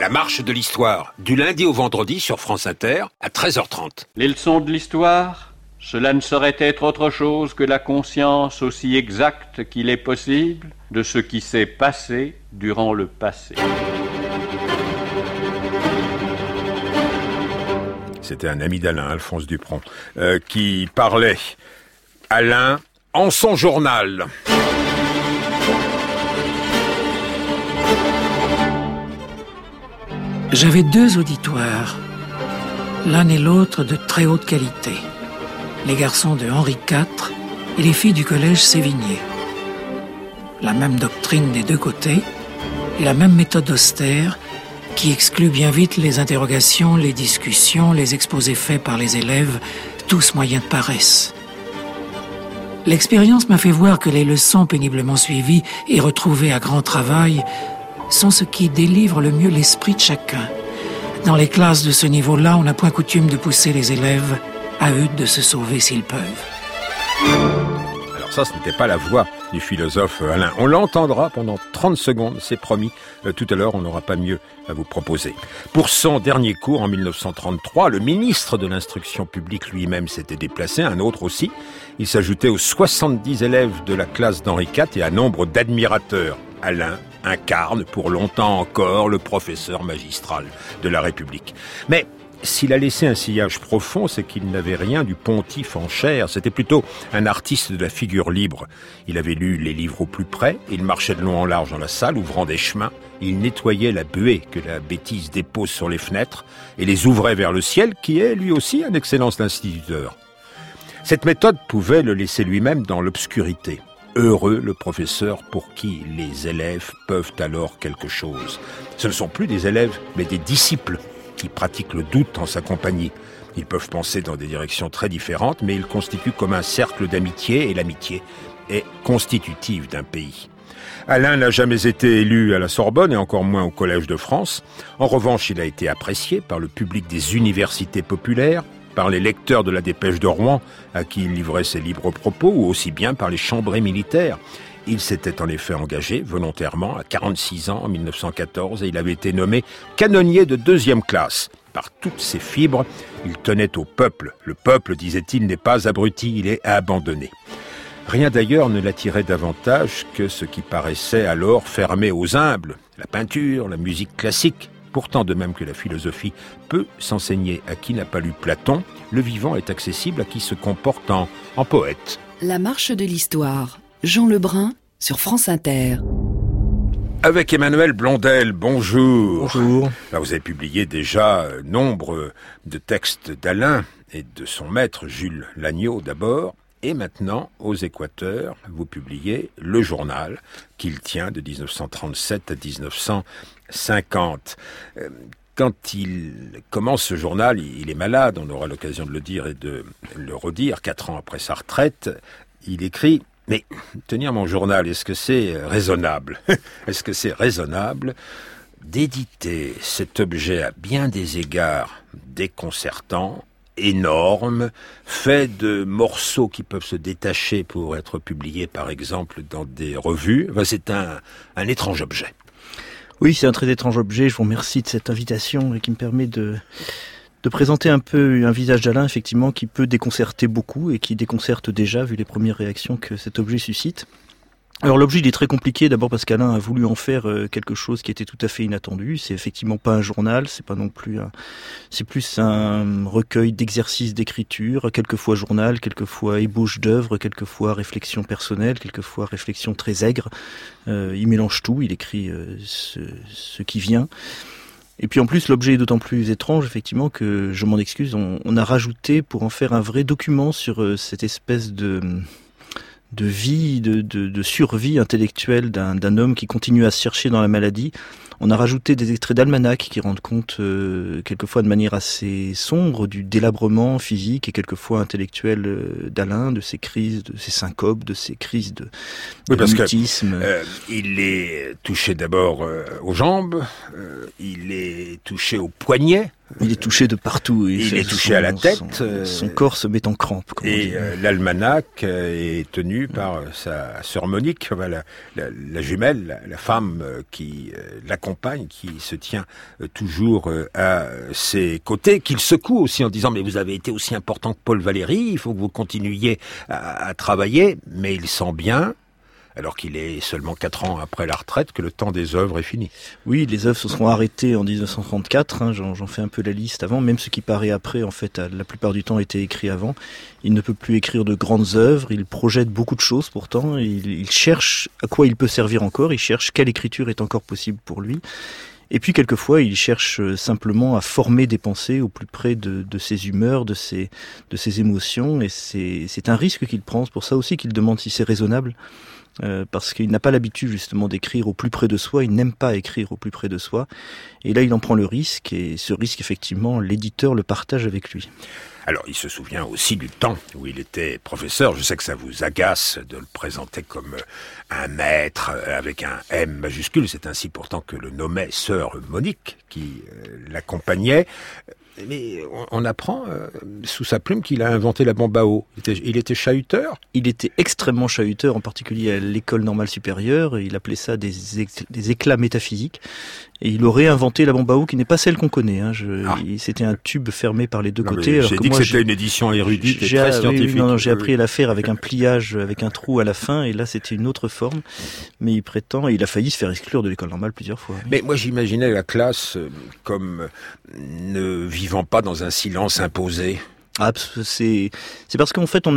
marche de l'histoire, du lundi au vendredi sur France Inter, à 13h30. Les leçons de l'histoire, cela ne saurait être autre chose que la conscience aussi exacte qu'il est possible de ce qui s'est passé durant le passé. C'était un ami d'Alain, Alphonse Dupron, qui parlait Alain en son journal. J'avais 2 auditoires, l'un et l'autre de très haute qualité. Les garçons de Henri IV et les filles du collège Sévigné. La même doctrine des 2 côtés et la même méthode austère qui exclut bien vite les interrogations, les discussions, les exposés faits par les élèves, tous moyens de paresse. L'expérience m'a fait voir que les leçons péniblement suivies et retrouvées à grand travail sont ce qui délivre le mieux l'esprit de chacun. Dans les classes de ce niveau-là, on n'a point coutume de pousser les élèves à eux de se sauver s'ils peuvent. Alors ça, ce n'était pas la voix du philosophe Alain. On l'entendra pendant 30 secondes, c'est promis. Tout à l'heure, on n'aura pas mieux à vous proposer. Pour son dernier cours en 1933, le ministre de l'Instruction publique lui-même s'était déplacé, un autre aussi. Il s'ajoutait aux 70 élèves de la classe d'Henri IV et à nombre d'admirateurs. Alain incarne pour longtemps encore le professeur magistral de la République. Mais s'il a laissé un sillage profond, c'est qu'il n'avait rien du pontife en chair. C'était plutôt un artiste de la figure libre. Il avait lu les livres au plus près, il marchait de long en large dans la salle, ouvrant des chemins. Il nettoyait la buée que la bêtise dépose sur les fenêtres et les ouvrait vers le ciel, qui est lui aussi un excellent instituteur. Cette méthode pouvait le laisser lui-même dans l'obscurité. Heureux le professeur pour qui les élèves peuvent alors quelque chose. Ce ne sont plus des élèves, mais des disciples qui pratiquent le doute en sa compagnie. Ils peuvent penser dans des directions très différentes, mais ils constituent comme un cercle d'amitié, et l'amitié est constitutive d'un pays. Alain n'a jamais été élu à la Sorbonne et encore moins au Collège de France. En revanche, il a été apprécié par le public des universités populaires, par les lecteurs de la Dépêche de Rouen, à qui il livrait ses libres propos, ou aussi bien par les chambrés militaires. Il s'était en effet engagé volontairement à 46 ans en 1914 et il avait été nommé canonnier de 2e classe. Par toutes ses fibres, il tenait au peuple. Le peuple, disait-il, n'est pas abruti, il est abandonné. Rien d'ailleurs ne l'attirait davantage que ce qui paraissait alors fermé aux humbles, la peinture, la musique classique. Pourtant, de même que la philosophie peut s'enseigner à qui n'a pas lu Platon, le vivant est accessible à qui se comporte en poète. La marche de l'histoire. Jean Lebrun sur France Inter. Avec Emmanuel Blondel, bonjour. Bonjour. Là, vous avez publié déjà nombre de textes d'Alain et de son maître Jules Lagneau d'abord. Et maintenant, aux Équateurs, vous publiez Le Journal, qu'il tient de 1937 à 1950. Quand il commence ce journal, il est malade, on aura l'occasion de le dire et de le redire, 4 ans après sa retraite. Il écrit « Mais tenir mon journal, est-ce que c'est raisonnable ? Est-ce que c'est raisonnable d'éditer cet objet à bien des égards déconcertant, énorme, fait de morceaux qui peuvent se détacher pour être publiés, par exemple, dans des revues. Enfin, c'est un étrange objet. » Oui, c'est un très étrange objet. Je vous remercie de cette invitation et qui me permet de présenter un peu un visage d'Alain, effectivement, qui peut déconcerter beaucoup et qui déconcerte déjà, vu les premières réactions que cet objet suscite. Alors l'objet, il est très compliqué, d'abord parce qu'Alain a voulu en faire quelque chose qui était tout à fait inattendu. C'est effectivement pas un journal, c'est pas non plus c'est plus un recueil d'exercices d'écriture, quelquefois journal, quelquefois ébauche d'œuvres, quelquefois réflexion personnelle, quelquefois réflexion très aigre. Il mélange tout, il écrit ce qui vient. Et puis en plus, l'objet est d'autant plus étrange, effectivement, que, je m'en excuse, on a rajouté pour en faire un vrai document sur cette espèce de vie, de survie intellectuelle d'un homme qui continue à se chercher dans la maladie. On a rajouté des extraits d'almanach qui rendent compte, quelquefois de manière assez sombre, du délabrement physique et quelquefois intellectuel d'Alain, de ses crises, de ses syncopes, de ses crises de mutisme. Il est touché d'abord aux jambes, il est touché aux poignets, Il est touché de partout. Il est touché à la tête. Son corps se met en crampe. Et l'almanach est tenu par sa sœur Monique, la jumelle, la femme qui l'accompagne, qui se tient toujours à ses côtés, qu'il secoue aussi en disant « Mais vous avez été aussi important que Paul Valéry, il faut que vous continuiez à travailler. » Mais il sent bien, alors qu'il est seulement 4 ans après la retraite, que le temps des œuvres est fini. Oui, les œuvres se seront arrêtées en 1934, j'en fais un peu la liste avant, même ce qui paraît après, en fait, la plupart du temps a été écrit avant. Il ne peut plus écrire de grandes œuvres, il projette beaucoup de choses pourtant, il cherche à quoi il peut servir encore, il cherche quelle écriture est encore possible pour lui. Et puis quelquefois, il cherche simplement à former des pensées au plus près de ses humeurs, de ses émotions, et c'est un risque qu'il prend. C'est pour ça aussi qu'il demande si c'est raisonnable, parce qu'il n'a pas l'habitude justement d'écrire au plus près de soi, il n'aime pas écrire au plus près de soi, et là il en prend le risque, et ce risque effectivement, l'éditeur le partage avec lui. Alors, il se souvient aussi du temps où il était professeur. Je sais que ça vous agace de le présenter comme un maître avec un M majuscule. C'est ainsi pourtant que le nommait sœur Monique, qui l'accompagnait. Mais on apprend sous sa plume qu'il a inventé la bombe à eau. Il était chahuteur. Il était extrêmement chahuteur, en particulier à l'école normale supérieure. Il appelait ça des éclats métaphysiques. Et il aurait inventé la bombe à eau qui n'est pas celle qu'on connaît. C'était un tube fermé par les deux côtés. J'ai dit que c'était une édition érudite et très scientifique. J'ai appris à la faire avec un pliage, avec un trou à la fin, et là c'était une autre forme. Mais il a failli se faire exclure de l'école normale plusieurs fois. Oui. Mais moi j'imaginais la classe comme ne vivant pas dans un silence imposé. Ah, c'est parce qu'en fait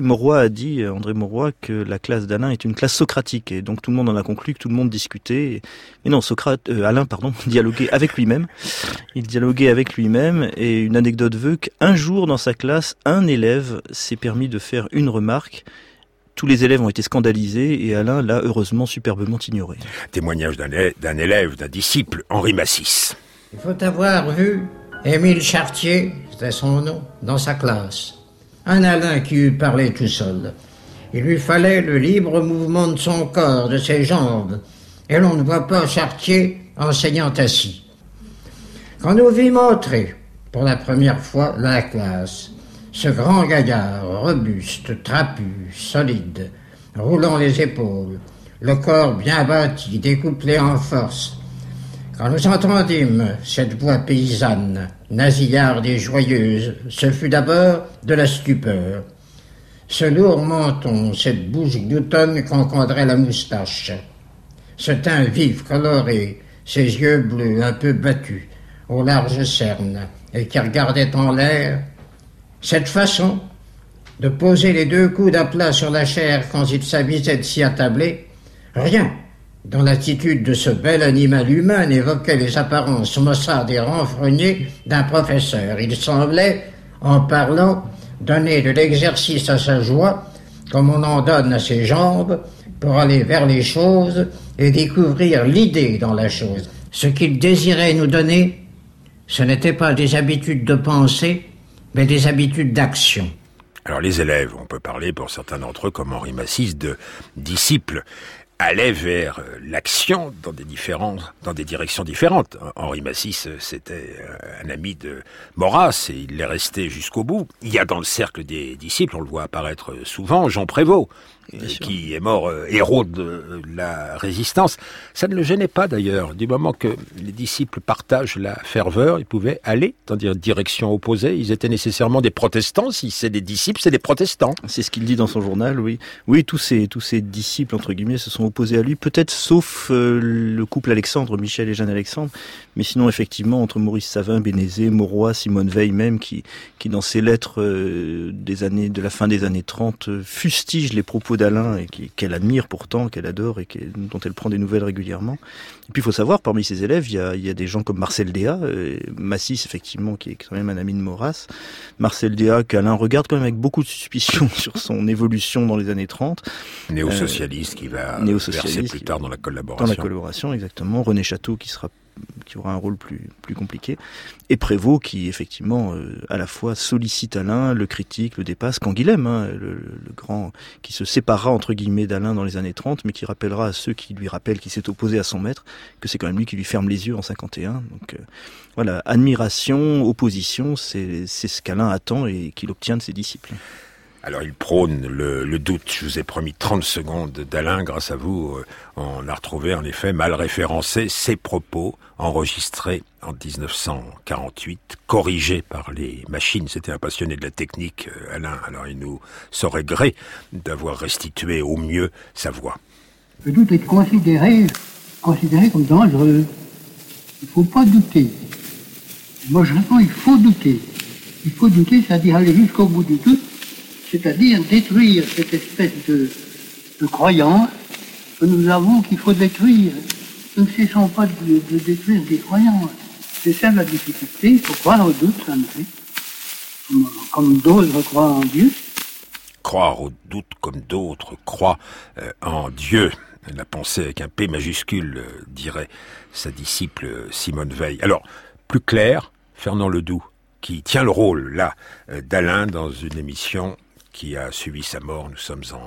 André Mauroy, que la classe d'Alain est une classe socratique, et donc tout le monde en a conclu que tout le monde discutait. Mais non, Alain dialoguait avec lui-même. Il dialoguait avec lui-même, et une anecdote veut qu'un jour dans sa classe, un élève s'est permis de faire une remarque. Tous les élèves ont été scandalisés, et Alain l'a heureusement superbement ignoré. Témoignage d'un élève, d'un disciple, Henri Massis. Il faut avoir vu Émile Chartier, c'était son nom, dans sa classe. Un Alain qui eût parlé tout seul. Il lui fallait le libre mouvement de son corps, de ses jambes, et l'on ne voit pas Chartier enseignant assis. Quand nous vîmes entrer, pour la première fois, la classe, ce grand gaillard, robuste, trapu, solide, roulant les épaules, le corps bien bâti, découplé en force, quand nous entendîmes cette voix paysanne, nasillarde et joyeuse, ce fut d'abord de la stupeur. Ce lourd menton, cette bouche gloutonne qu'encadrait la moustache, ce teint vif, coloré, ces yeux bleus un peu battus, aux larges cernes, et qui regardaient en l'air, cette façon de poser les deux coudes à plat sur la chair quand il s'avisait de s'y attabler, rien dans l'attitude de ce bel animal humain n'évoquait les apparences maussades et renfrognées d'un professeur. Il semblait, en parlant, donner de l'exercice à sa joie, comme on en donne à ses jambes, pour aller vers les choses et découvrir l'idée dans la chose. Ce qu'il désirait nous donner, ce n'était pas des habitudes de pensée, mais des habitudes d'action. Alors les élèves, on peut parler pour certains d'entre eux, comme Henri Massis, de disciples, allaient vers l'action dans des directions différentes. Henri Massis, c'était un ami de Maurras et il l'est resté jusqu'au bout. Il y a dans le cercle des disciples, on le voit apparaître souvent, Jean Prévost, qui est mort héros de la résistance. Ça ne le gênait pas d'ailleurs. Du moment que les disciples partagent la ferveur, ils pouvaient aller dans des directions opposées. Ils étaient nécessairement des protestants. Si c'est des disciples, c'est des protestants. C'est ce qu'il dit dans son journal, oui. Oui, tous ces disciples, entre guillemets, se sont opposés à lui. Peut-être sauf le couple Alexandre, Michel et Jeanne Alexandre. Mais sinon, effectivement, entre Maurice Savin, Bénézet, Mauroy, Simone Veil même, qui dans ses lettres de la fin des années 30, fustige les propos d'Alain et qu'elle admire pourtant, qu'elle adore et dont elle prend des nouvelles régulièrement. Et puis il faut savoir, parmi ses élèves, il y a des gens comme Marcel Déat, Massis effectivement, qui est quand même un ami de Maurras, Marcel Déat qu'Alain regarde quand même avec beaucoup de suspicion sur son évolution dans les années 30. Néo-socialiste qui va verser plus tard dans la collaboration. Dans la collaboration, exactement. René Château qui qui aura un rôle plus compliqué. Et Prévost qui, effectivement, à la fois sollicite Alain, le critique, le dépasse, Canguilhem, le grand, qui se séparera, entre guillemets, d'Alain dans les années 30, mais qui rappellera à ceux qui lui rappellent qu'il s'est opposé à son maître, que c'est quand même lui qui lui ferme les yeux en 51. Donc, voilà, admiration, opposition, c'est ce qu'Alain attend et qu'il obtient de ses disciples. Alors il prône le doute. Je vous ai promis 30 secondes d'Alain. Grâce à vous, on a retrouvé en effet mal référencé ses propos enregistrés en 1948, corrigés par les machines. C'était un passionné de la technique, Alain. Alors il nous saurait gré d'avoir restitué au mieux sa voix. Le doute est considéré comme dangereux. Il ne faut pas douter. Moi je réponds, il faut douter. Il faut douter, c'est-à-dire aller jusqu'au bout du doute, c'est-à-dire détruire cette espèce de croyance que nous avons qu'il faut détruire. Nous ne cessons pas de détruire des croyances. C'est ça la difficulté, il faut croire au doute, ça me fait. Comme d'autres croient en Dieu. Croire au doute comme d'autres croient en Dieu. La pensée avec un P majuscule, dirait sa disciple Simone Veil. Alors, plus clair, Fernand Ledoux, qui tient le rôle, là, d'Alain dans une émission qui a suivi sa mort. Nous sommes en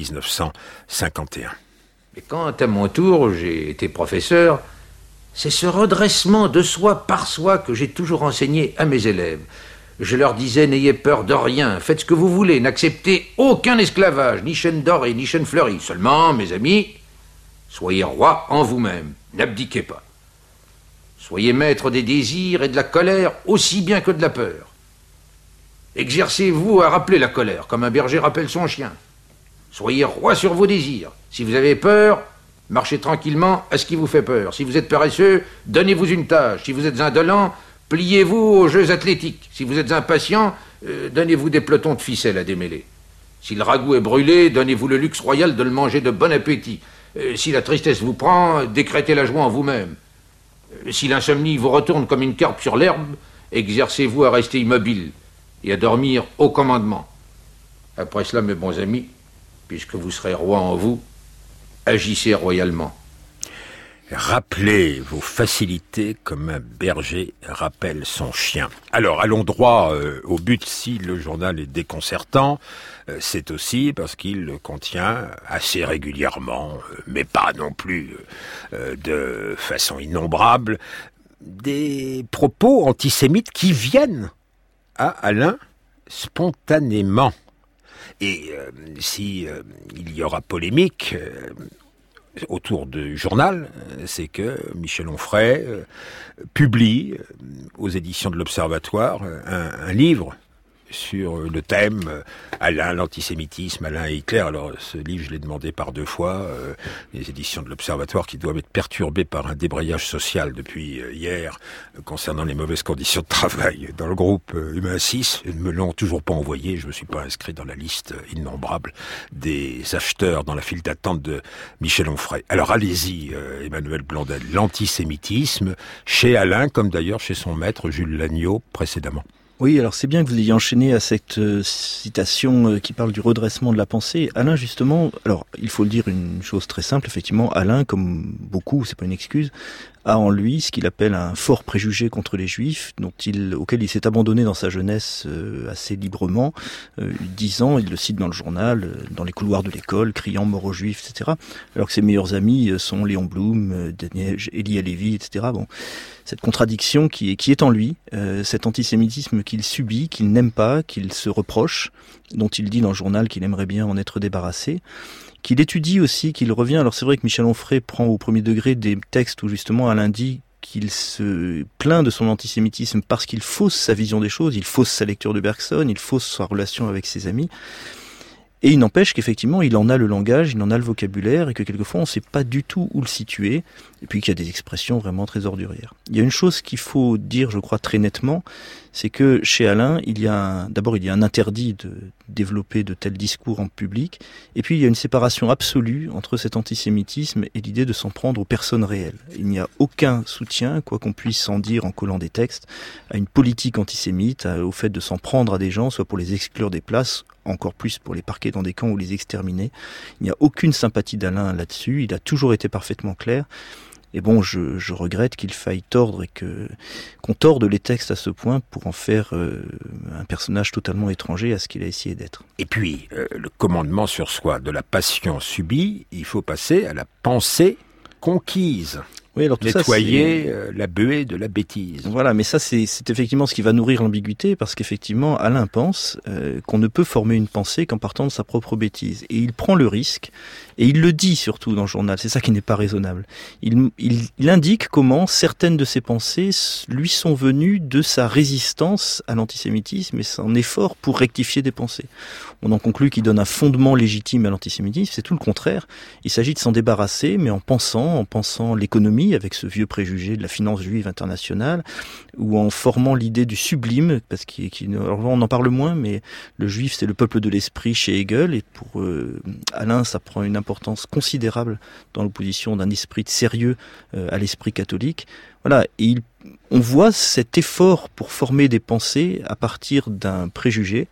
1951. Et quand, à mon tour, j'ai été professeur, c'est ce redressement de soi par soi que j'ai toujours enseigné à mes élèves. Je leur disais, n'ayez peur de rien, faites ce que vous voulez, n'acceptez aucun esclavage, ni chaîne d'or et ni chaîne fleurie. Seulement, mes amis, soyez rois en vous-même, n'abdiquez pas. Soyez maître des désirs et de la colère aussi bien que de la peur. Exercez-vous à rappeler la colère, comme un berger rappelle son chien. Soyez roi sur vos désirs. Si vous avez peur, marchez tranquillement à ce qui vous fait peur. Si vous êtes paresseux, donnez-vous une tâche. Si vous êtes indolent, pliez-vous aux jeux athlétiques. Si vous êtes impatient, donnez-vous des pelotons de ficelle à démêler. Si le ragoût est brûlé, donnez-vous le luxe royal de le manger de bon appétit. Si la tristesse vous prend, décrétez la joie en vous-même. Si l'insomnie vous retourne comme une carpe sur l'herbe, exercez-vous à rester immobile et à dormir au commandement. Après cela, mes bons amis, puisque vous serez roi en vous, agissez royalement. Rappelez vos facilités comme un berger rappelle son chien. Alors, allons droit au but. Si le journal est déconcertant, c'est aussi parce qu'il contient assez régulièrement, mais pas non plus de façon innombrable, des propos antisémites qui viennent à Alain spontanément. Et si il y aura polémique autour du journal, c'est que Michel Onfray publie aux éditions de l'Observatoire un livre sur le thème Alain, l'antisémitisme, Alain et Hitler. Alors ce livre, je l'ai demandé par 2 fois, les éditions de l'Observatoire qui doivent être perturbées par un débrayage social depuis hier concernant les mauvaises conditions de travail dans le groupe Humain 6, ne me l'ont toujours pas envoyé. Je me suis pas inscrit dans la liste innombrable des acheteurs dans la file d'attente de Michel Onfray. Alors allez-y, Emmanuel Blondel, l'antisémitisme chez Alain, comme d'ailleurs chez son maître Jules Lagneau précédemment. Oui, alors c'est bien que vous ayez enchaîné à cette citation qui parle du redressement de la pensée. Alain, justement, alors il faut le dire une chose très simple, effectivement, Alain, comme beaucoup, c'est pas une excuse, a en lui ce qu'il appelle un fort préjugé contre les Juifs, auquel il s'est abandonné dans sa jeunesse assez librement, 10 ans, il le cite dans le journal, dans les couloirs de l'école, criant mort aux Juifs, etc. Alors que ses meilleurs amis sont Léon Blum, Elie Halevi, etc. Bon, cette contradiction qui est en lui, cet antisémitisme qu'il subit, qu'il n'aime pas, qu'il se reproche, dont il dit dans le journal qu'il aimerait bien en être débarrassé, qu'il étudie aussi, qu'il revient. Alors c'est vrai que Michel Onfray prend au premier degré des textes où justement Alain dit qu'il se plaint de son antisémitisme parce qu'il fausse sa vision des choses, il fausse sa lecture de Bergson, il fausse sa relation avec ses amis. Et il n'empêche qu'effectivement, il en a le langage, il en a le vocabulaire, et que quelquefois, on ne sait pas du tout où le situer, et puis qu'il y a des expressions vraiment très ordurières. Il y a une chose qu'il faut dire, je crois, très nettement, c'est que chez Alain, d'abord, il y a un interdit de développer de tels discours en public, et puis il y a une séparation absolue entre cet antisémitisme et l'idée de s'en prendre aux personnes réelles. Il n'y a aucun soutien, quoi qu'on puisse en dire en collant des textes, à une politique antisémite, au fait de s'en prendre à des gens, soit pour les exclure des places, encore plus pour les parquer dans des camps ou les exterminer. Il n'y a aucune sympathie d'Alain là-dessus, il a toujours été parfaitement clair. Et bon, je regrette qu'il faille tordre et qu'on torde les textes à ce point pour en faire un personnage totalement étranger à ce qu'il a essayé d'être. Et puis, le commandement sur soi de la passion subie, il faut passer à la pensée conquise. Oui, alors tout nettoyer la buée de la bêtise. Voilà, mais ça c'est effectivement ce qui va nourrir l'ambiguïté, parce qu'effectivement Alain pense qu'on ne peut former une pensée qu'en partant de sa propre bêtise. Et il prend le risque, et il le dit surtout dans le journal, c'est ça qui n'est pas raisonnable. Il indique comment certaines de ses pensées lui sont venues de sa résistance à l'antisémitisme et son effort pour rectifier des pensées. On en conclut qu'il donne un fondement légitime à l'antisémitisme, c'est tout le contraire. Il s'agit de s'en débarrasser, mais en pensant l'économie, avec ce vieux préjugé de la finance juive internationale, ou en formant l'idée du sublime, parce alors on en parle moins, mais le juif c'est le peuple de l'esprit chez Hegel, et pour Alain ça prend une importance considérable dans l'opposition d'un esprit de sérieux à l'esprit catholique. Voilà, et on voit cet effort pour former des pensées à partir d'un préjugé,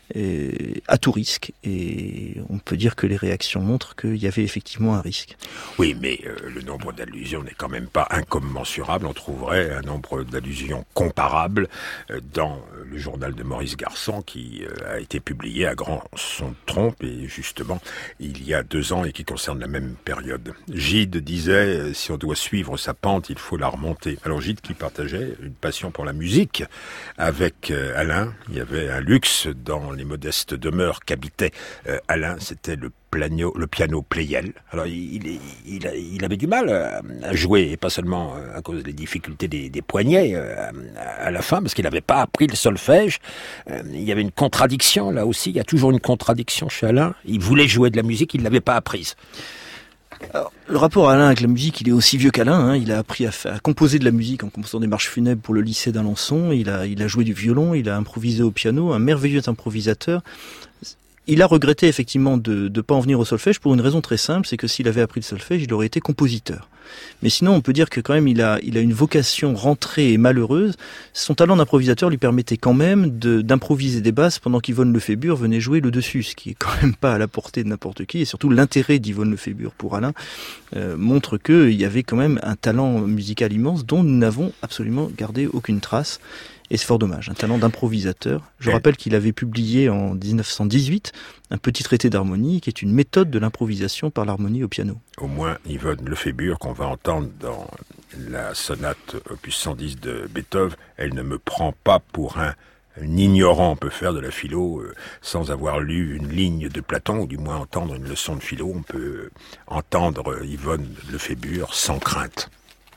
à tout risque, et on peut dire que les réactions montrent qu'il y avait effectivement un risque. Oui, mais le nombre d'allusions n'est quand même pas incommensurable. On trouverait un nombre d'allusions comparables dans le journal de Maurice Garçon qui a été publié à grand son de trompe, et justement il y a 2 ans, et qui concerne la même période. Gide disait si on doit suivre sa pente, il faut la remonter. Alors Gide, qui partageait une passion pour la musique avec Alain, il y avait un luxe dans les modestes demeures qu'habitait Alain, c'était le piano Pleyel. Alors il avait du mal à jouer, et pas seulement à cause des difficultés des poignets à la fin, parce qu'il n'avait pas appris le solfège. Il y avait une contradiction, là aussi, il y a toujours une contradiction chez Alain. Il voulait jouer de la musique, il ne l'avait pas apprise. Alors, le rapport à Alain avec la musique, il est aussi vieux qu'Alain. Il a appris à composer de la musique en composant des marches funèbres pour le lycée d'Alençon. Il a joué du violon, il a improvisé au piano, un merveilleux improvisateur. Il a regretté effectivement de ne pas en venir au solfège pour une raison très simple, c'est que s'il avait appris le solfège, il aurait été compositeur. Mais sinon, on peut dire que quand même, il a une vocation rentrée et malheureuse. Son talent d'improvisateur lui permettait quand même d'improviser des basses pendant qu'Yvonne Lefébure venait jouer le dessus, ce qui est quand même pas à la portée de n'importe qui. Et surtout, l'intérêt d'Yvonne Lefébure pour Alain montre qu'il y avait quand même un talent musical immense dont nous n'avons absolument gardé aucune trace. Et c'est fort dommage, un talent d'improvisateur. Je rappelle qu'il avait publié en 1918 un petit traité d'harmonie qui est une méthode de l'improvisation par l'harmonie au piano. Au moins Yvonne Lefébure, qu'on va entendre dans la sonate opus 110 de Beethoven, elle ne me prend pas pour un ignorant. On peut faire de la philo sans avoir lu une ligne de Platon, ou du moins entendre une leçon de philo. On peut entendre Yvonne Lefébure sans crainte.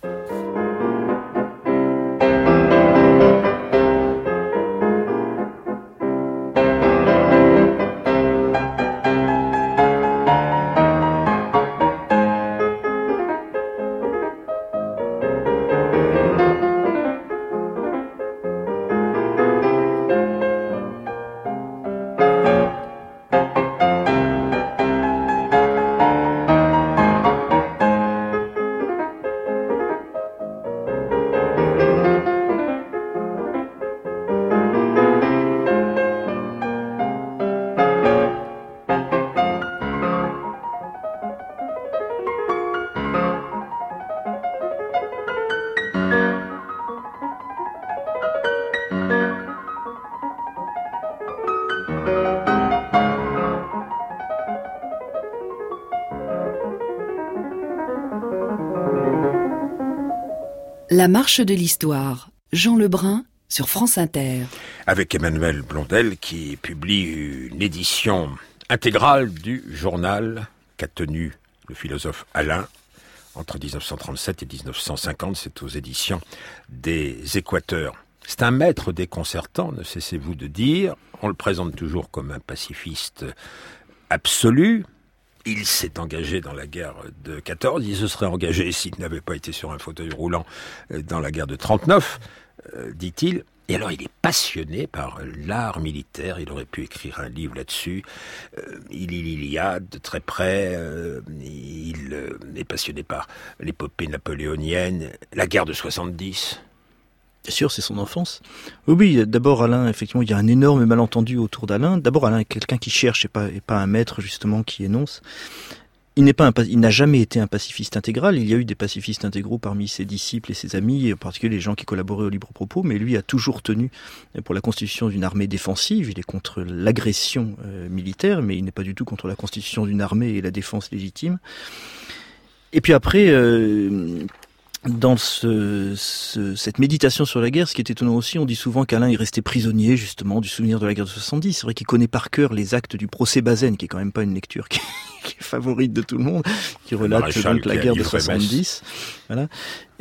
La marche de l'histoire, Jean Lebrun sur France Inter. Avec Emmanuel Blondel qui publie une édition intégrale du journal qu'a tenu le philosophe Alain entre 1937 et 1950. C'est aux éditions des Équateurs. C'est un maître déconcertant, ne cessez-vous de dire. On le présente toujours comme un pacifiste absolu. Il s'est engagé dans la guerre de 14, il se serait engagé s'il n'avait pas été sur un fauteuil roulant dans la guerre de 39, dit-il. Et alors il est passionné par l'art militaire, il aurait pu écrire un livre là-dessus. Il lit l'Iliade de très près, il est passionné par l'épopée napoléonienne, la guerre de 70. Bien sûr, c'est son enfance. Oui, d'abord Alain, effectivement, il y a un énorme malentendu autour d'Alain. D'abord Alain est quelqu'un qui cherche et pas un maître justement qui énonce. Il n'a jamais été un pacifiste intégral. Il y a eu des pacifistes intégraux parmi ses disciples et ses amis, en particulier les gens qui collaboraient au libre propos, mais lui a toujours tenu pour la constitution d'une armée défensive. Il est contre l'agression militaire, mais il n'est pas du tout contre la constitution d'une armée et la défense légitime. Et puis après, dans cette méditation sur la guerre, ce qui est étonnant aussi, on dit souvent qu'Alain est resté prisonnier justement du souvenir de la guerre de 70. C'est vrai qu'il connaît par cœur les actes du procès Bazaine, qui est quand même pas une lecture qui est favorite de tout le monde, qui relate donc la guerre de 70. Voilà.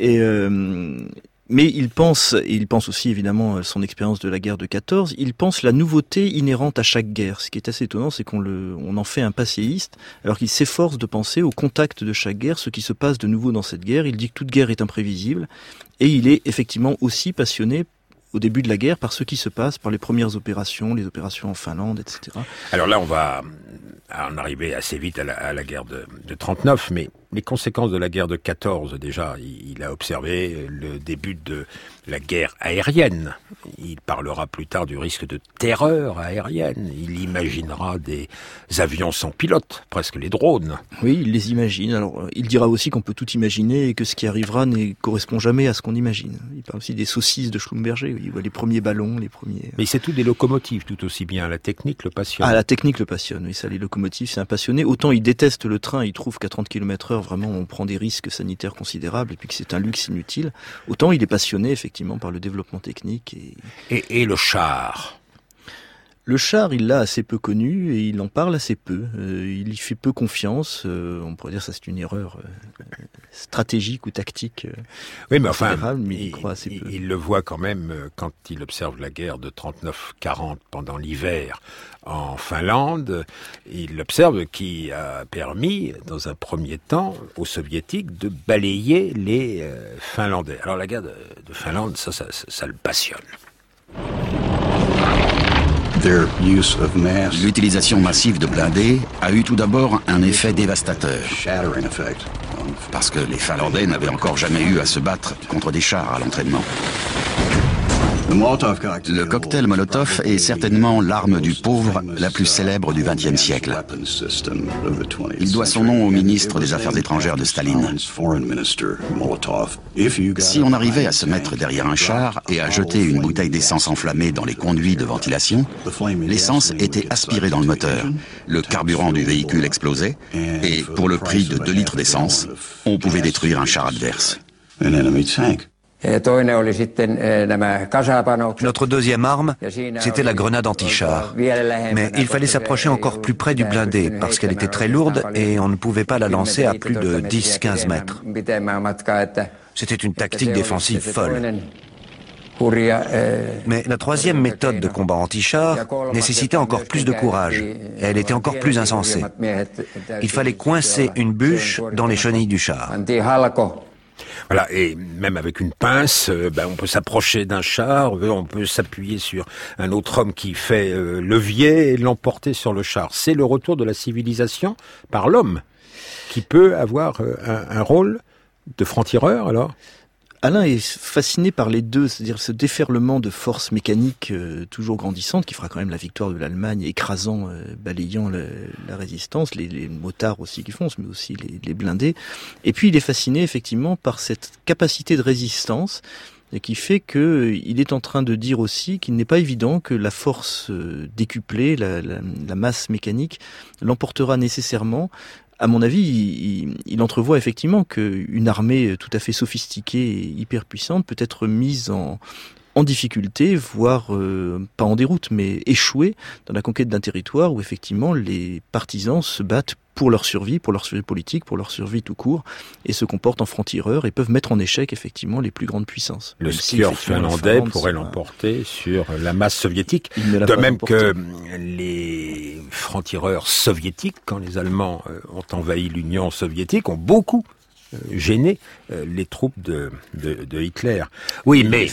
Mais il pense aussi évidemment son expérience de la guerre de 14, il pense la nouveauté inhérente à chaque guerre. Ce qui est assez étonnant, c'est qu'on en fait un passéiste, alors qu'il s'efforce de penser au contact de chaque guerre, ce qui se passe de nouveau dans cette guerre. Il dit que toute guerre est imprévisible, et il est effectivement aussi passionné au début de la guerre par ce qui se passe, par les premières opérations, les opérations en Finlande, etc. Alors là, on va en arriver assez vite à la guerre de 39, mais les conséquences de la guerre de 14, déjà, il a observé le début de la guerre aérienne. Il parlera plus tard du risque de terreur aérienne. Il imaginera des avions sans pilote, presque les drones. Oui, il les imagine. Alors, il dira aussi qu'on peut tout imaginer et que ce qui arrivera ne correspond jamais à ce qu'on imagine. Il parle aussi des saucisses de Schlumberger. Il voit les premiers ballons, les premiers... Mais c'est tout des locomotives, tout aussi bien. La technique le passionne. Ah, la technique le passionne, oui, ça, les locomotives, c'est un passionné. Autant il déteste le train, il trouve qu'à 30 km/h, vraiment, on prend des risques sanitaires considérables et puis que c'est un luxe inutile. Autant il est passionné, effectivement, par le développement technique. Et le char. Le char, il l'a assez peu connu et il en parle assez peu. Il y fait peu confiance. On pourrait dire que ça c'est une erreur stratégique ou tactique. Oui, mais enfin, mais il croit assez peu. Il le voit quand même quand il observe la guerre de 39-40 pendant l'hiver en Finlande. Il observe qui a permis, dans un premier temps, aux Soviétiques de balayer les Finlandais. Alors la guerre de Finlande, ça le passionne. L'utilisation massive de blindés a eu tout d'abord un effet dévastateur. Parce que les Finlandais n'avaient encore jamais eu à se battre contre des chars à l'entraînement. Le cocktail Molotov est certainement l'arme du pauvre la plus célèbre du XXe siècle. Il doit son nom au ministre des Affaires étrangères de Staline. Si on arrivait à se mettre derrière un char et à jeter une bouteille d'essence enflammée dans les conduits de ventilation, l'essence était aspirée dans le moteur, le carburant du véhicule explosait, et pour le prix de 2 litres d'essence, on pouvait détruire un char adverse. Notre deuxième arme, c'était la grenade anti-char. Mais il fallait s'approcher encore plus près du blindé, parce qu'elle était très lourde et on ne pouvait pas la lancer à plus de 10-15 mètres. C'était une tactique défensive folle. Mais la troisième méthode de combat anti-char nécessitait encore plus de courage. Elle était encore plus insensée. Il fallait coincer une bûche dans les chenilles du char. Voilà, et même avec une pince, on peut s'approcher d'un char, on peut s'appuyer sur un autre homme qui fait levier et l'emporter sur le char. C'est le retour de la civilisation par l'homme, qui peut avoir un rôle de franc-tireur, alors ? Alain est fasciné par les deux, c'est-à-dire ce déferlement de forces mécaniques toujours grandissantes qui fera quand même la victoire de l'Allemagne, écrasant, balayant la résistance, les motards aussi qui foncent, mais aussi les blindés. Et puis il est fasciné effectivement par cette capacité de résistance et qui fait qu'il est en train de dire aussi qu'il n'est pas évident que la force décuplée, la masse mécanique, l'emportera nécessairement. À mon avis, il entrevoit effectivement qu'une armée tout à fait sophistiquée et hyper puissante peut être mise en difficulté, voire pas en déroute, mais échouer dans la conquête d'un territoire où effectivement les partisans se battent pour leur survie politique, pour leur survie tout court, et se comportent en francs-tireurs et peuvent mettre en échec effectivement les plus grandes puissances. Le skieur finlandais pourrait l'emporter sur la masse soviétique, de même que les francs-tireurs soviétiques, quand les Allemands ont envahi l'Union soviétique, ont beaucoup gêné les troupes de Hitler. Oui, mais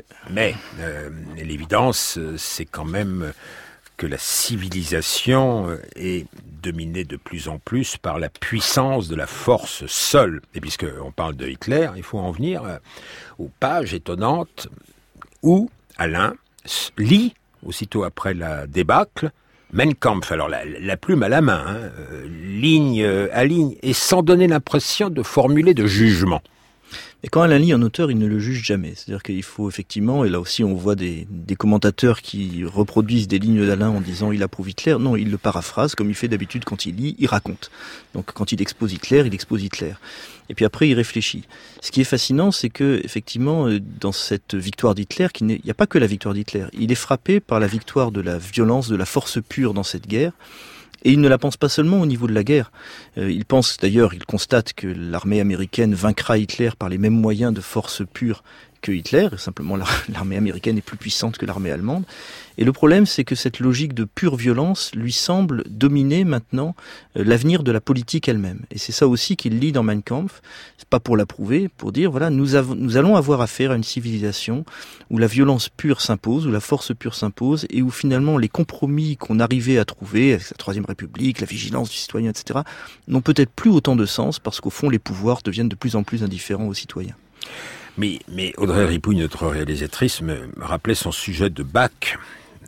l'évidence, c'est quand même que la civilisation est dominée de plus en plus par la puissance de la force seule. Et puisqu'on parle de Hitler, il faut en venir aux pages étonnantes où Alain lit, aussitôt après la débâcle, Mein Kampf, alors la plume à la main, ligne à ligne, et sans donner l'impression de formuler de jugement. Et quand Alain lit un auteur, il ne le juge jamais. C'est-à-dire qu'il faut effectivement, et là aussi on voit des commentateurs qui reproduisent des lignes d'Alain en disant il approuve Hitler. Non, il le paraphrase comme il fait d'habitude quand il lit, il raconte. Donc quand il expose Hitler, il expose Hitler. Et puis après il réfléchit. Ce qui est fascinant, c'est que effectivement dans cette victoire d'Hitler, il n'y a pas que la victoire d'Hitler. Il est frappé par la victoire de la violence, de la force pure dans cette guerre. Et il ne la pense pas seulement au niveau de la guerre. Il pense d'ailleurs, il constate que l'armée américaine vaincra Hitler par les mêmes moyens de force pure que Hitler. Simplement, l'armée américaine est plus puissante que l'armée allemande. Et le problème, c'est que cette logique de pure violence lui semble dominer maintenant l'avenir de la politique elle-même. Et c'est ça aussi qu'il lit dans Mein Kampf. C'est pas pour l'approuver, pour dire voilà, nous allons avoir affaire à une civilisation où la violence pure s'impose, où la force pure s'impose, et où finalement les compromis qu'on arrivait à trouver avec la Troisième République, la vigilance du citoyen, etc., n'ont peut-être plus autant de sens parce qu'au fond, les pouvoirs deviennent de plus en plus indifférents aux citoyens. Mais Audrey Ripouille, notre réalisatrice, me rappelait son sujet de Bach.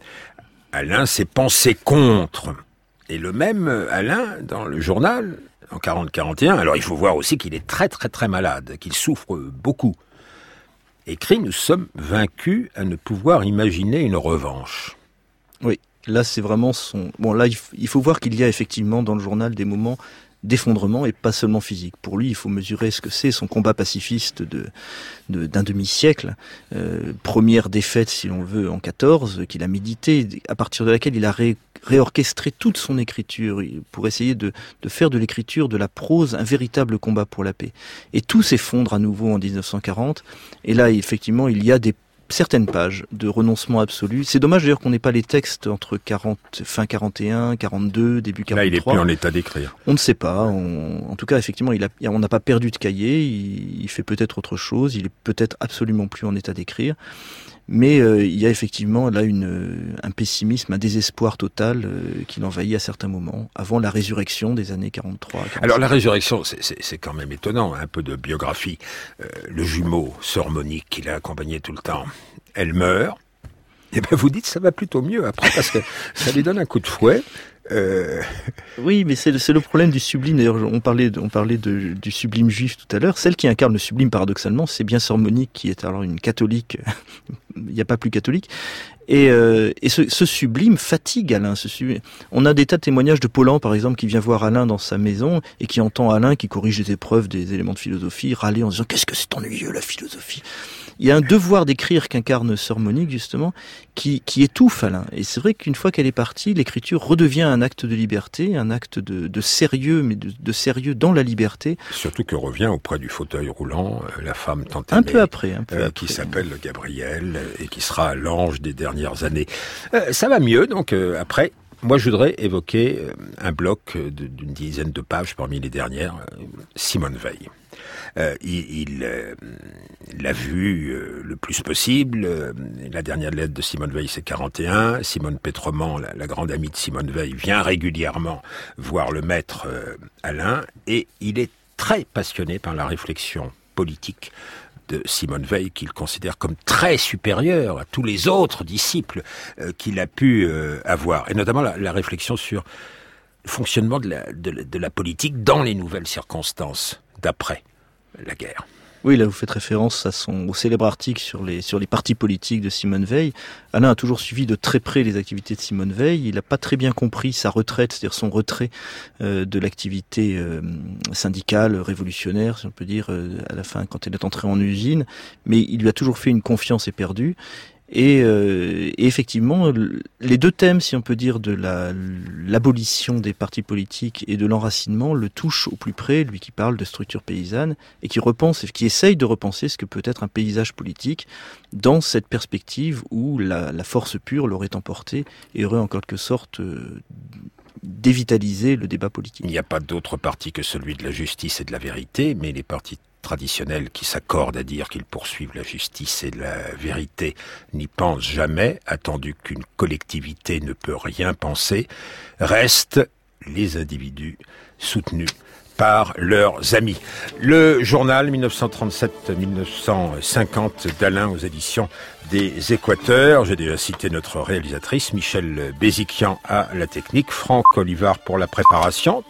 Alain s'est pensé contre. Et le même Alain, dans le journal, en 40-41, alors il faut voir aussi qu'il est très très très malade, qu'il souffre beaucoup, écrit « Nous sommes vaincus à ne pouvoir imaginer une revanche ». Oui, là c'est vraiment son... Bon là il faut voir qu'il y a effectivement dans le journal des moments d'effondrement et pas seulement physique. Pour lui, il faut mesurer ce que c'est son combat pacifiste d'un demi-siècle. Première défaite, si l'on veut, en 14, qu'il a médité, à partir de laquelle il a réorchestré toute son écriture pour essayer de faire de l'écriture, de la prose, un véritable combat pour la paix. Et tout s'effondre à nouveau en 1940. Et là, effectivement, il y a certaines pages de renoncement absolu. C'est dommage d'ailleurs qu'on n'ait pas les textes entre fin 41, 42, début 43. Là, il est plus en état d'écrire. On ne sait pas. En tout cas, effectivement, on n'a pas perdu de cahier. Il fait peut-être autre chose. Il est peut-être absolument plus en état d'écrire. Mais il y a effectivement là un pessimisme, un désespoir total qui l'envahit à certains moments, avant la résurrection des années 43. 45. Alors la résurrection, c'est quand même étonnant, un peu de biographie. Le jumeau, sœur Monique, qui l'a accompagné tout le temps, elle meurt. Et ben vous dites ça va plutôt mieux après, parce que ça lui donne un coup de fouet. Oui, mais c'est le problème du sublime. D'ailleurs, on parlait du sublime juif tout à l'heure. Celle qui incarne le sublime, paradoxalement, c'est bien sœur Monique, qui est alors une catholique. Il n'y a pas plus catholique. Et ce sublime fatigue Alain. On a des tas de témoignages de Paulan, par exemple, qui vient voir Alain dans sa maison et qui entend Alain, qui corrige des épreuves, des éléments de philosophie, râler en disant « Qu'est-ce que c'est ennuyeux, la philosophie !» Il y a un devoir d'écrire qu'incarne sœur Monique, justement, qui étouffe Alain. Et c'est vrai qu'une fois qu'elle est partie, l'écriture redevient un acte de liberté, un acte de sérieux, mais de sérieux dans la liberté. Surtout que revient auprès du fauteuil roulant la femme tant aimée. Un peu après. Qui s'appelle Gabrielle et qui sera l'ange des dernières années. Ça va mieux, donc après... Moi, je voudrais évoquer un bloc d'une dizaine de pages parmi les dernières, Simone Veil. Il l'a vu le plus possible. La dernière lettre de Simone Veil, c'est 41. Simone Pétremont, la grande amie de Simone Veil, vient régulièrement voir le maître Alain, et il est très passionné par la réflexion politique de Simone Veil, qu'il considère comme très supérieure à tous les autres disciples qu'il a pu avoir, et notamment la réflexion sur le fonctionnement de la politique dans les nouvelles circonstances d'après la guerre. Oui, là vous faites référence au célèbre article sur les partis politiques de Simone Veil. Alain a toujours suivi de très près les activités de Simone Veil. Il n'a pas très bien compris sa retraite, c'est-à-dire son retrait de l'activité syndicale, révolutionnaire, si on peut dire, à la fin, quand elle est entrée en usine. Mais il lui a toujours fait une confiance éperdue. Et effectivement, les deux thèmes, si on peut dire, de l'abolition des partis politiques et de l'enracinement le touchent au plus près, lui qui parle de structure paysanne et qui essaye de repenser ce que peut être un paysage politique dans cette perspective où la force pure l'aurait emporté et aurait en quelque sorte dévitalisé le débat politique. Il n'y a pas d'autre parti que celui de la justice et de la vérité, mais les partis traditionnels qui s'accordent à dire qu'ils poursuivent la justice et la vérité n'y pensent jamais, attendu qu'une collectivité ne peut rien penser, restent les individus soutenus par leurs amis. Le journal 1937-1950 d'Alain aux éditions des Équateurs. J'ai déjà cité notre réalisatrice, Michel Béziquian à la technique, Franck Olivard pour la préparation.